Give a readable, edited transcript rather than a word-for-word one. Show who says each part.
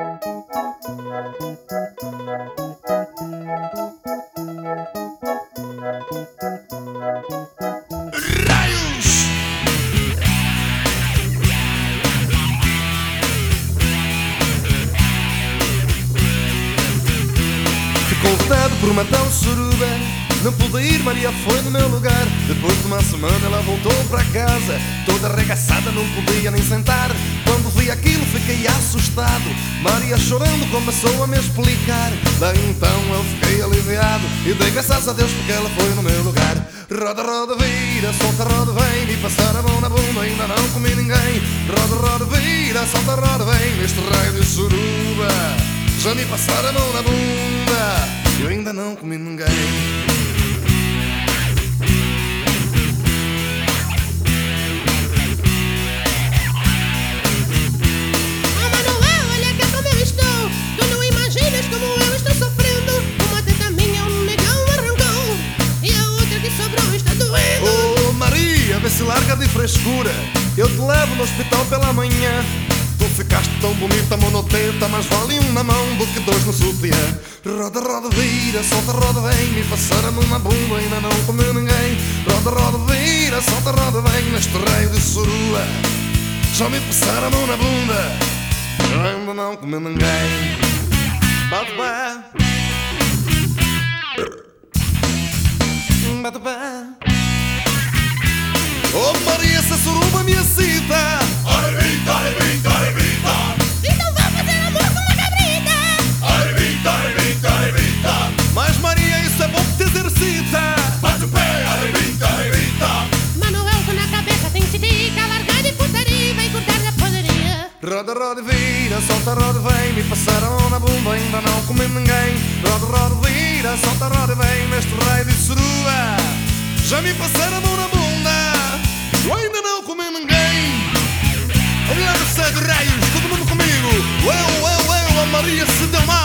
Speaker 1: Ficou vetado por uma tal suruba, não pude ir, Maria foi no meu lugar. Depois de uma semana ela voltou para casa, toda arregaçada, não podia nem sentar. Quando vi aquilo fiquei assustado, Maria chorando começou a me explicar. Daí então eu fiquei aliviado e dei graças a Deus porque ela foi no meu lugar. Roda, roda, vira, solta, roda, vem, me passar a mão na bunda, ainda não comi ninguém. Roda, roda, vira, solta, roda, vem, neste raio de suruba. Já me passaram a mão na bunda, eu ainda não comi ninguém. Vê se larga de frescura, eu te levo no hospital pela manhã. Tu ficaste tão bonita, monoteta, mas vale um na mão do que dois no sutiã. Roda, roda, vira, solta, roda, vem, me passar a mão na bunda, ainda não comeu ninguém. Roda, roda, vira, solta, roda, vem, neste raio de surua. Já me passaram a mão na bunda, eu ainda não comeu ninguém. Bate pé, bate pé. Oh Maria, essa suruba me excita.
Speaker 2: Arrebita, arrebita, arrebita.
Speaker 3: Então vou fazer amor com uma cabrita.
Speaker 2: Arrebita, arrebita, arrebita.
Speaker 1: Mas Maria, isso é bom que te exercita.
Speaker 2: Bate o pé, arrebita, arrebita.
Speaker 3: Manuel com na cabeça tem titica, largar de putaria e vai cortar da poderia.
Speaker 1: Roda, roda, vira, solta, roda, vem, me passar a mão na bunda, ainda não comi ninguém. Roda, roda, vira, solta, roda, vem, neste raio de surua. Já me passaram a mão na bunda, eu ainda não comi ninguém. Vamos lá no céu de raios, todo mundo comigo. Eu, a Maria se deu mal.